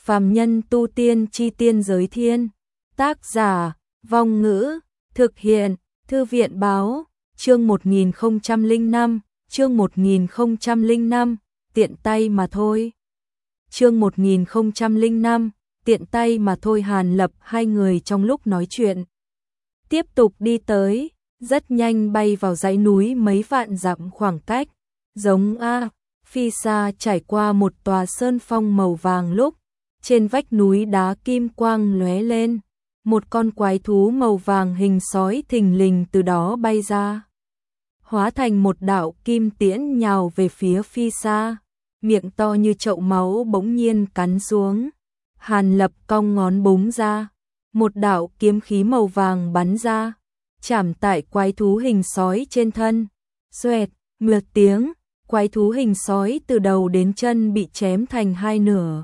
Phàm nhân tu tiên chi tiên giới thiên. Tác giả, Vong Ngữ, thực hiện, Thư viện báo, chương 1005, chương 1005, tiện tay mà thôi. Chương 1005, tiện tay mà thôi. Hàn Lập hai người trong lúc nói chuyện tiếp tục đi tới, rất nhanh bay vào dãy núi mấy vạn dặm khoảng cách, giống phi xa trải qua một tòa sơn phong màu vàng. Lúc trên vách núi đá kim quang lóe lên, một con quái thú màu vàng hình sói thình lình từ đó bay ra, hóa thành một đạo kim tiễn nhào về phía phi xa, miệng to như chậu máu bỗng nhiên cắn xuống. Hàn Lập cong ngón búng ra, một đạo kiếm khí màu vàng bắn ra, chạm tại quái thú hình sói trên thân. Xoẹt, một tiếng, quái thú hình sói từ đầu đến chân bị chém thành hai nửa,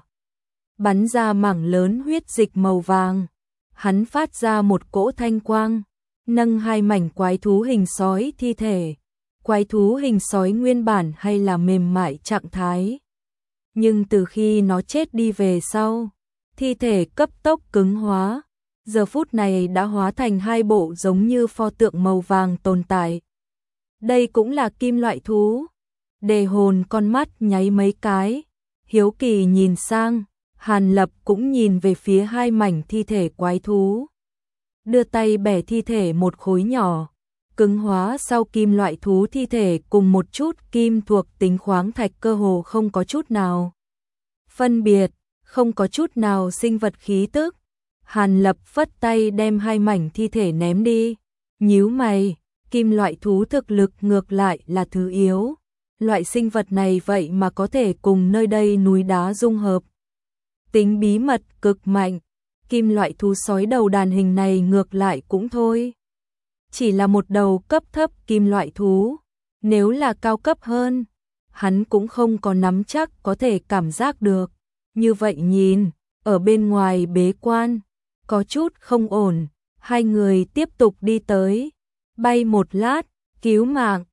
bắn ra mảng lớn huyết dịch màu vàng. Hắn phát ra một cỗ thanh quang, nâng hai mảnh quái thú hình sói thi thể. Quái thú hình sói nguyên bản hay là mềm mại trạng thái, nhưng từ khi nó chết đi về sau, thi thể cấp tốc cứng hóa, giờ phút này đã hóa thành hai bộ giống như pho tượng màu vàng tồn tại. Đây cũng là kim loại thú. Đề Hồn con mắt nháy mấy cái, hiếu kỳ nhìn sang. Hàn Lập cũng nhìn về phía hai mảnh thi thể quái thú, đưa tay bẻ thi thể một khối nhỏ. Cứng hóa sau kim loại thú thi thể cùng một chút kim thuộc tính khoáng thạch cơ hồ không có chút nào phân biệt, không có chút nào sinh vật khí tức. Hàn Lập phất tay đem hai mảnh thi thể ném đi, nhíu mày, kim loại thú thực lực ngược lại là thứ yếu, loại sinh vật này vậy mà có thể cùng nơi đây núi đá dung hợp, tính bí mật cực mạnh. Kim loại thú sói đầu đàn hình này ngược lại cũng thôi, chỉ là một đầu cấp thấp kim loại thú, nếu là cao cấp hơn, hắn cũng không có nắm chắc có thể cảm giác được. Như vậy nhìn, ở bên ngoài bế quan, có chút không ổn. Hai người tiếp tục đi tới, bay một lát, cứu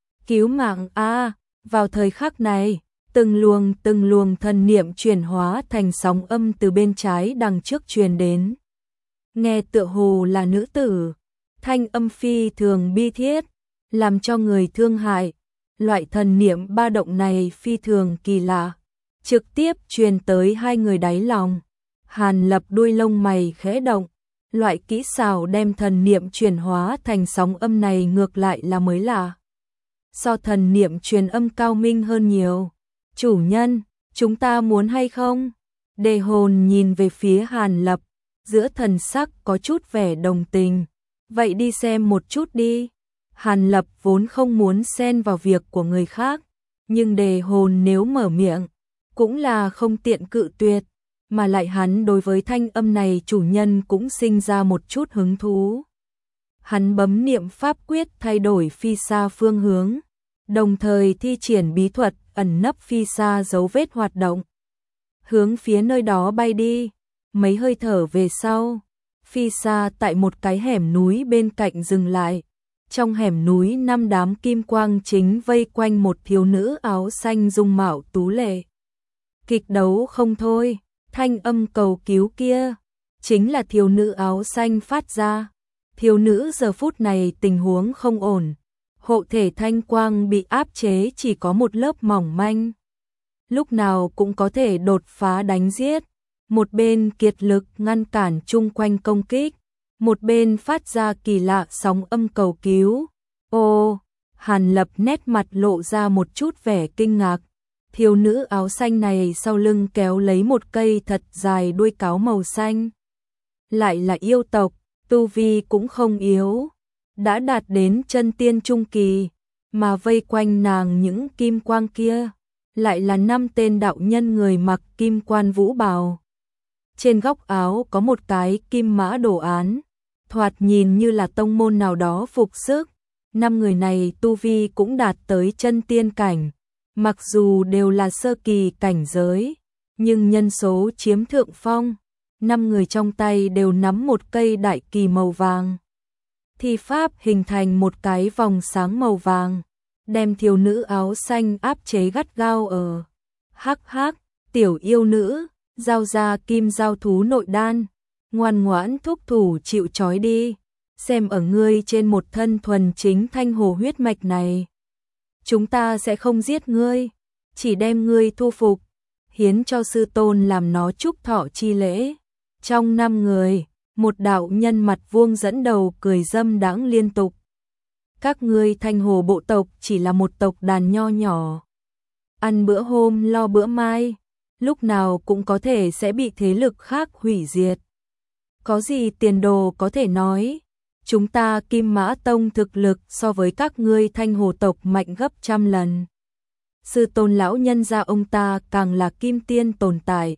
mạng vào thời khắc này, từng luồng thần niệm chuyển hóa thành sóng âm từ bên trái đằng trước truyền đến. Nghe tựa hồ là nữ tử, thanh âm phi thường bi thiết, làm cho người thương hại. Loại thần niệm ba động này phi thường kỳ lạ, trực tiếp truyền tới hai người đáy lòng. Hàn Lập đuôi lông mày khẽ động, loại kỹ xảo đem thần niệm chuyển hóa thành sóng âm này ngược lại là mới lạ, so thần niệm truyền âm cao minh hơn nhiều. Chủ nhân, chúng ta muốn hay không? Đề Hồn nhìn về phía Hàn Lập, giữa thần sắc có chút vẻ đồng tình. Vậy đi xem một chút đi. Hàn Lập vốn không muốn xen vào việc của người khác, nhưng Đề Hồn nếu mở miệng, cũng là không tiện cự tuyệt, mà lại hắn đối với thanh âm này chủ nhân cũng sinh ra một chút hứng thú. Hắn bấm niệm pháp quyết thay đổi phi xa phương hướng, đồng thời thi triển bí thuật ẩn nấp phi xa dấu vết hoạt động, hướng phía nơi đó bay đi. Mấy hơi thở về sau, phi xa tại một cái hẻm núi bên cạnh dừng lại. Trong hẻm núi 5 đám kim quang chính vây quanh một thiếu nữ áo xanh dung mạo tú lệ, kịch đấu không thôi. Thanh âm cầu cứu kia chính là thiếu nữ áo xanh phát ra. Thiếu nữ giờ phút này tình huống không ổn, hộ thể thanh quang bị áp chế chỉ có một lớp mỏng manh, lúc nào cũng có thể đột phá đánh giết. Một bên kiệt lực ngăn cản chung quanh công kích, một bên phát ra kỳ lạ sóng âm cầu cứu. Ô, Hàn Lập nét mặt lộ ra một chút vẻ kinh ngạc. Thiếu nữ áo xanh này sau lưng kéo lấy một cây thật dài đuôi cáo màu xanh, lại là yêu tộc, tu vi cũng không yếu, đã đạt đến chân tiên trung kỳ, mà vây quanh nàng những kim quang kia lại là 5 tên đạo nhân người mặc kim quan vũ bào. Trên góc áo có một cái kim mã đồ án, thoạt nhìn như là tông môn nào đó phục sức. 5 người này tu vi cũng đạt tới chân tiên cảnh, mặc dù đều là sơ kỳ cảnh giới, nhưng nhân số chiếm thượng phong. 5 người trong tay đều nắm một cây đại kỳ màu vàng. Thi pháp hình thành một cái vòng sáng màu vàng, đem thiếu nữ áo xanh áp chế gắt gao ở. Hắc hắc, tiểu yêu nữ, giao ra kim giao thú nội đan, ngoan ngoãn thúc thủ chịu trói đi, xem ở ngươi trên một thân thuần chính thanh hồ huyết mạch này. Chúng ta sẽ không giết ngươi, chỉ đem ngươi thu phục, hiến cho sư tôn làm nó chúc thọ chi lễ. Trong 5 người, một đạo nhân mặt vuông dẫn đầu cười dâm đãng liên tục. Các ngươi thanh hồ bộ tộc chỉ là một tộc đàn nho nhỏ. Ăn bữa hôm lo bữa mai, lúc nào cũng có thể sẽ bị thế lực khác hủy diệt. Có gì tiền đồ có thể nói, chúng ta Kim Mã Tông thực lực so với các ngươi thanh hồ tộc mạnh gấp trăm lần. Sư tôn lão nhân gia ông ta càng là kim tiên tồn tại.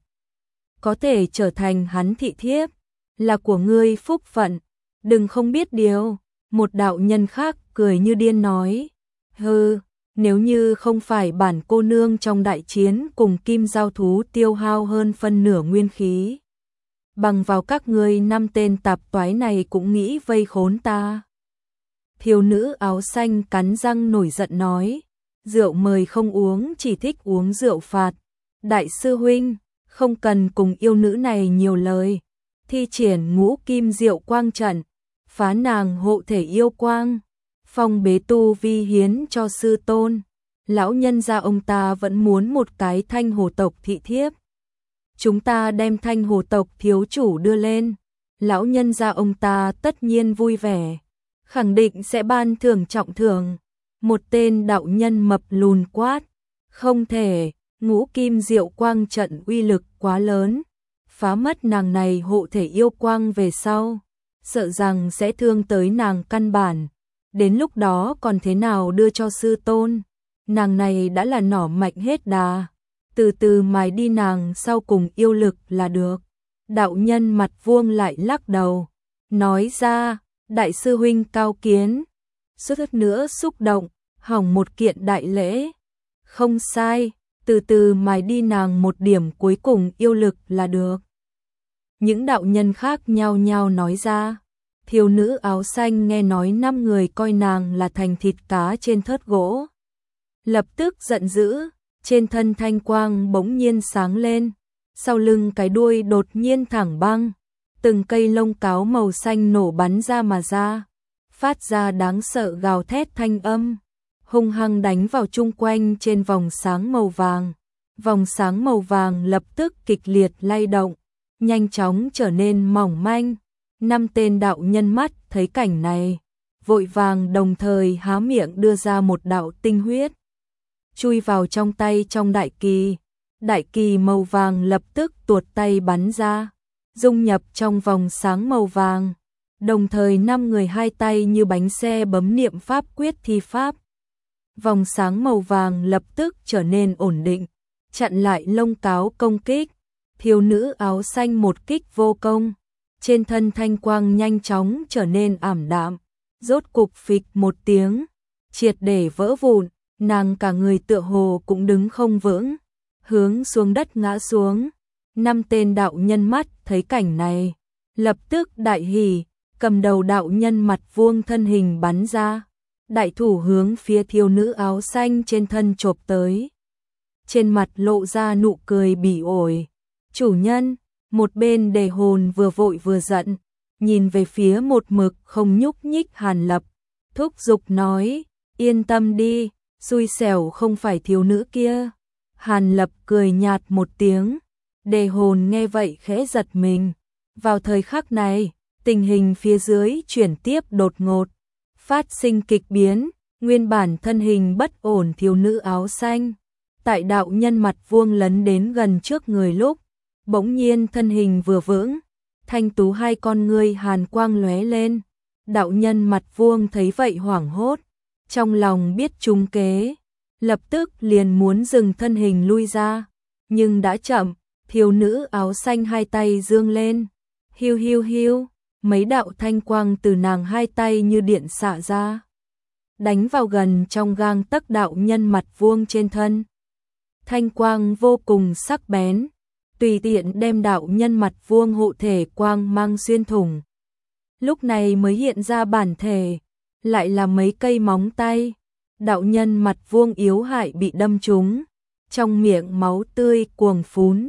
Có thể trở thành hắn thị thiếp, là của ngươi phúc phận, đừng không biết điều. Một đạo nhân khác cười như điên nói, hừ, nếu như không phải bản cô nương trong đại chiến cùng kim giao thú tiêu hao hơn phân nửa nguyên khí, bằng vào các ngươi 5 tên tạp toái này cũng nghĩ vây khốn ta. Thiếu nữ áo xanh cắn răng nổi giận nói, rượu mời không uống, chỉ thích uống rượu phạt. Đại sư huynh, không cần cùng yêu nữ này nhiều lời, thi triển ngũ kim diệu quang trận, phá nàng hộ thể yêu quang, phong bế tu vi hiến cho sư tôn. Lão nhân gia ông ta vẫn muốn một cái thanh hồ tộc thị thiếp. Chúng ta đem thanh hồ tộc thiếu chủ đưa lên, lão nhân gia ông ta tất nhiên vui vẻ, khẳng định sẽ ban thưởng trọng thưởng. Một tên đạo nhân mập lùn quát, không thể, ngũ kim diệu quang trận uy lực quá lớn, phá mất nàng này hộ thể yêu quang về sau, sợ rằng sẽ thương tới nàng căn bản, đến lúc đó còn thế nào đưa cho sư tôn, nàng này đã là nỏ mạnh hết đà, từ từ mài đi nàng sau cùng yêu lực là được. Đạo nhân mặt vuông lại lắc đầu, nói ra, đại sư huynh cao kiến, suýt nữa xúc động, hỏng một kiện đại lễ. Không sai, từ từ mài đi nàng một điểm cuối cùng yêu lực là được. Những đạo nhân khác nhao nhao nói ra. Thiếu nữ áo xanh nghe nói 5 người coi nàng là thành thịt cá trên thớt gỗ, lập tức giận dữ, trên thân thanh quang bỗng nhiên sáng lên, sau lưng cái đuôi đột nhiên thẳng băng, từng cây lông cáo màu xanh nổ bắn ra mà ra, phát ra đáng sợ gào thét thanh âm, hung hăng đánh vào chung quanh trên vòng sáng màu vàng. Vòng sáng màu vàng lập tức kịch liệt lay động, nhanh chóng trở nên mỏng manh. 5 tên đạo nhân mắt thấy cảnh này, vội vàng đồng thời há miệng đưa ra một đạo tinh huyết, chui vào trong tay trong đại kỳ. Đại kỳ màu vàng lập tức tuột tay bắn ra, dung nhập trong vòng sáng màu vàng. Đồng thời 5 người hai tay như bánh xe bấm niệm pháp quyết thi pháp. Vòng sáng màu vàng lập tức trở nên ổn định, chặn lại lông cáo công kích. Thiếu nữ áo xanh một kích vô công, trên thân thanh quang nhanh chóng trở nên ảm đạm, rốt cục phịch một tiếng, triệt để vỡ vụn, nàng cả người tựa hồ cũng đứng không vững, hướng xuống đất ngã xuống. 5 tên đạo nhân mắt thấy cảnh này, lập tức đại hỉ, cầm đầu đạo nhân mặt vuông thân hình bắn ra, đại thủ hướng phía thiếu nữ áo xanh trên thân chộp tới. Trên mặt lộ ra nụ cười bỉ ổi. Chủ nhân, một bên đề hồn vừa vội vừa giận, nhìn về phía một mực không nhúc nhích Hàn Lập, thúc giục nói, yên tâm đi, xui xẻo không phải thiếu nữ kia. Hàn Lập cười nhạt một tiếng, đề hồn nghe vậy khẽ giật mình. Vào thời khắc này, tình hình phía dưới chuyển tiếp đột ngột, phát sinh kịch biến, nguyên bản thân hình bất ổn thiếu nữ áo xanh, tại đạo nhân mặt vuông lấn đến gần trước người lúc, bỗng nhiên thân hình vừa vững, thanh tú hai con ngươi hàn quang lóe lên. Đạo nhân mặt vuông thấy vậy hoảng hốt, trong lòng biết trúng kế, lập tức liền muốn dừng thân hình lui ra, nhưng đã chậm. Thiếu nữ áo xanh hai tay giương lên, hiu hiu hiu, mấy đạo thanh quang từ nàng hai tay như điện xạ ra, đánh vào gần trong gang tấc đạo nhân mặt vuông trên thân. Thanh quang vô cùng sắc bén, tùy tiện đem đạo nhân mặt vuông hộ thể quang mang xuyên thủng. Lúc này mới hiện ra bản thể, lại là mấy cây móng tay. Đạo nhân mặt vuông yếu hại bị đâm trúng, trong miệng máu tươi cuồng phún,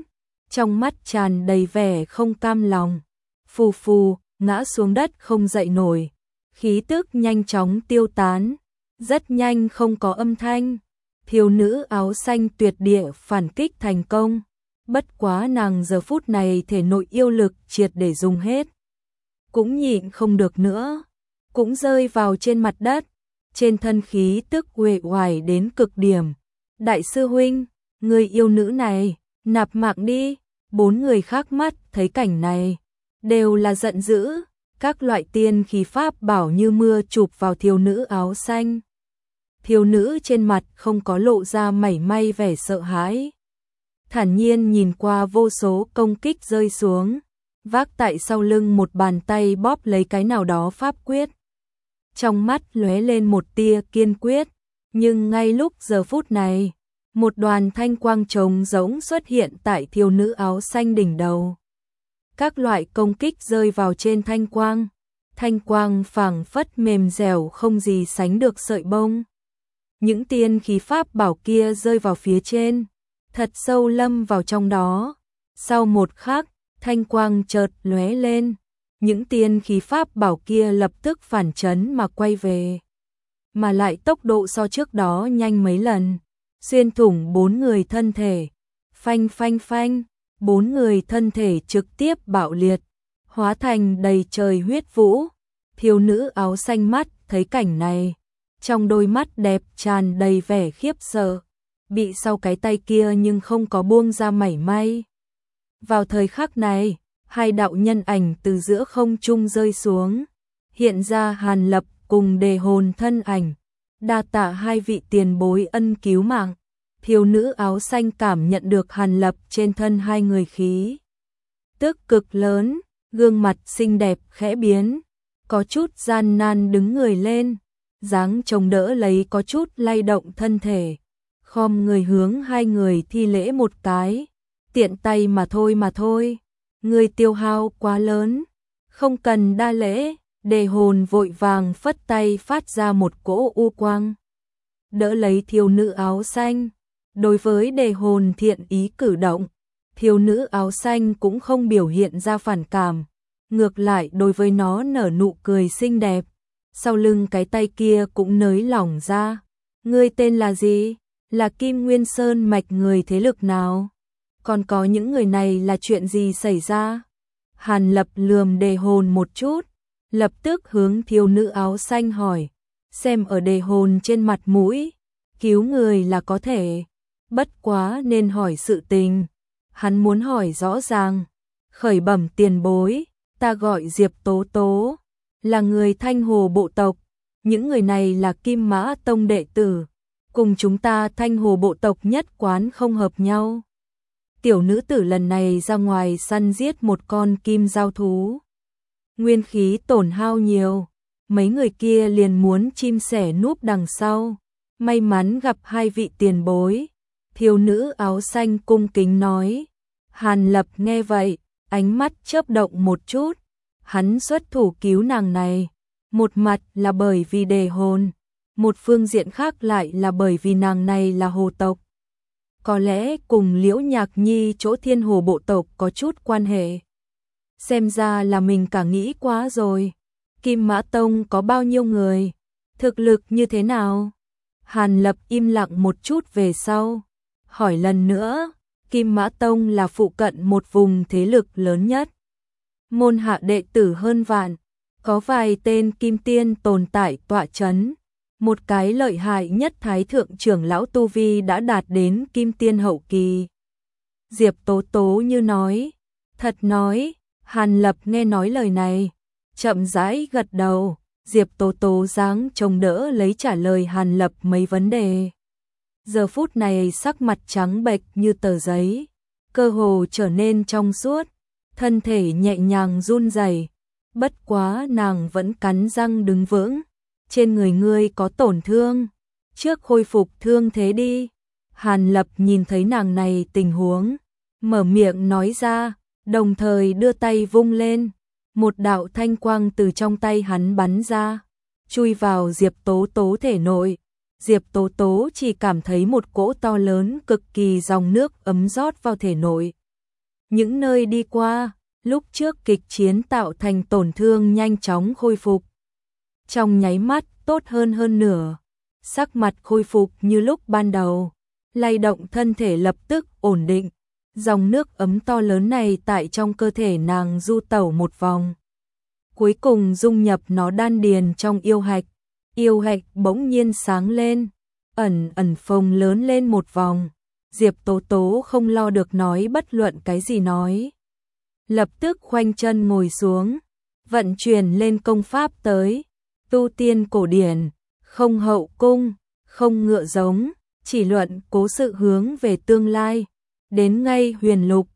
trong mắt tràn đầy vẻ không cam lòng. Phù phù, ngã xuống đất không dậy nổi. Khí tức nhanh chóng tiêu tán, rất nhanh không có âm thanh. Thiếu nữ áo xanh tuyệt địa phản kích thành công. Bất quá nàng giờ phút này thể nội yêu lực triệt để dùng hết. Cũng nhịn không được nữa, cũng rơi vào trên mặt đất, trên thân khí tức uể oải đến cực điểm. Đại sư huynh, người yêu nữ này, nạp mạng đi. 4 người khác mắt thấy cảnh này, đều là giận dữ, các loại tiên khí pháp bảo như mưa chụp vào thiếu nữ áo xanh. Thiếu nữ trên mặt không có lộ ra mảy may vẻ sợ hãi. Thản nhiên nhìn qua vô số công kích rơi xuống, vác tại sau lưng một bàn tay bóp lấy cái nào đó pháp quyết. Trong mắt lóe lên một tia kiên quyết, nhưng ngay lúc giờ phút này, một đoàn thanh quang trống rỗng xuất hiện tại thiếu nữ áo xanh đỉnh đầu. Các loại công kích rơi vào trên thanh quang phảng phất mềm dẻo không gì sánh được sợi bông. Những tiên khí pháp bảo kia rơi vào phía trên, thật sâu lâm vào trong đó. Sau một khắc, thanh quang chợt lóe lên, những tiên khí pháp bảo kia lập tức phản chấn mà quay về, mà lại tốc độ so trước đó nhanh mấy lần, xuyên thủng 4 người thân thể. Phanh phanh phanh, 4 người thân thể trực tiếp bạo liệt, hóa thành đầy trời huyết vũ. Thiếu nữ áo xanh mắt thấy cảnh này, trong đôi mắt đẹp tràn đầy vẻ khiếp sợ, bị sau cái tay kia nhưng không có buông ra mảy may. Vào thời khắc này, 2 đạo nhân ảnh từ giữa không trung rơi xuống, hiện ra Hàn Lập cùng Đề Hồn thân ảnh. Đa tạ 2 vị tiền bối ân cứu mạng. Thiếu nữ áo xanh cảm nhận được Hàn Lập trên thân 2 người khí tức cực lớn, gương mặt xinh đẹp khẽ biến, có chút gian nan đứng người lên, dáng chống đỡ lấy có chút lay động thân thể, khom người hướng 2 người thi lễ một cái. Tiện tay mà thôi, người tiêu hao quá lớn, không cần đa lễ. Đề Hồn vội vàng phất tay phát ra một cỗ u quang, đỡ lấy thiếu nữ áo xanh. Đối với Đề Hồn thiện ý cử động, thiếu nữ áo xanh cũng không biểu hiện ra phản cảm, ngược lại đối với nó nở nụ cười xinh đẹp. Sau lưng cái tay kia cũng nới lỏng ra. Ngươi tên là gì? Là Kim Nguyên Sơn mạch người thế lực nào? Còn có những người này là chuyện gì xảy ra? Hàn Lập lườm Đề Hồn một chút, lập tức hướng thiếu nữ áo xanh hỏi, xem ở Đề Hồn trên mặt mũi, cứu người là có thể, bất quá nên hỏi sự tình. Hắn muốn hỏi rõ ràng. Khởi bẩm tiền bối, ta gọi Diệp Tố Tố, là người Thanh Hồ bộ tộc, những người này là Kim Mã Tông đệ tử, cùng chúng ta Thanh Hồ bộ tộc nhất quán không hợp nhau. Tiểu nữ tử lần này ra ngoài săn giết một con kim giao thú, nguyên khí tổn hao nhiều, mấy người kia liền muốn chim sẻ núp đằng sau, may mắn gặp 2 vị tiền bối. Thiếu nữ áo xanh cung kính nói. Hàn Lập nghe vậy, ánh mắt chớp động một chút, hắn xuất thủ cứu nàng này, một mặt là bởi vì Đề Hồn, một phương diện khác lại là bởi vì nàng này là hồ tộc. Có lẽ cùng Liễu Nhạc Nhi chỗ Thiên Hồ bộ tộc có chút quan hệ. Xem ra là mình cả nghĩ quá rồi. Kim Mã Tông có bao nhiêu người? Thực lực như thế nào? Hàn Lập im lặng một chút về sau, hỏi lần nữa. Kim Mã Tông là phụ cận một vùng thế lực lớn nhất, môn hạ đệ tử hơn vạn, có vài tên kim tiên tồn tại tọa chấn. Một cái lợi hại nhất thái thượng trưởng lão tu vi đã đạt đến kim tiên hậu kỳ. Diệp Tố Tố như nói, thật nói. Hàn Lập nghe nói lời này, chậm rãi gật đầu. Diệp Tố Tố dáng trông đỡ lấy trả lời Hàn Lập mấy vấn đề. Giờ phút này sắc mặt trắng bệch như tờ giấy, cơ hồ trở nên trong suốt, thân thể nhẹ nhàng run rẩy. Bất quá nàng vẫn cắn răng đứng vững. Trên người ngươi có tổn thương, trước khôi phục thương thế đi. Hàn Lập nhìn thấy nàng này tình huống, mở miệng nói ra, đồng thời đưa tay vung lên. Một đạo thanh quang từ trong tay hắn bắn ra, chui vào Diệp Tố Tố thể nội. Diệp Tố Tố chỉ cảm thấy một cỗ to lớn cực kỳ dòng nước ấm rót vào thể nội. những nơi đi qua, lúc trước kịch chiến tạo thành tổn thương nhanh chóng khôi phục. Trong nháy mắt tốt hơn nửa, sắc mặt khôi phục như lúc ban đầu, lay động thân thể lập tức ổn định. Dòng nước ấm to lớn này tại trong cơ thể nàng du tẩu một vòng, cuối cùng dung nhập nó đan điền trong yêu hạch bỗng nhiên sáng lên, ẩn phồng lớn lên một vòng. Diệp Tố Tố không lo được nói bất luận cái gì nói. Lập tức khoanh chân ngồi xuống, vận chuyển lên công pháp tới, tu tiên cổ điển, không hậu cung, không ngựa giống, chỉ luận cố sự hướng về tương lai, đến ngay huyền lục,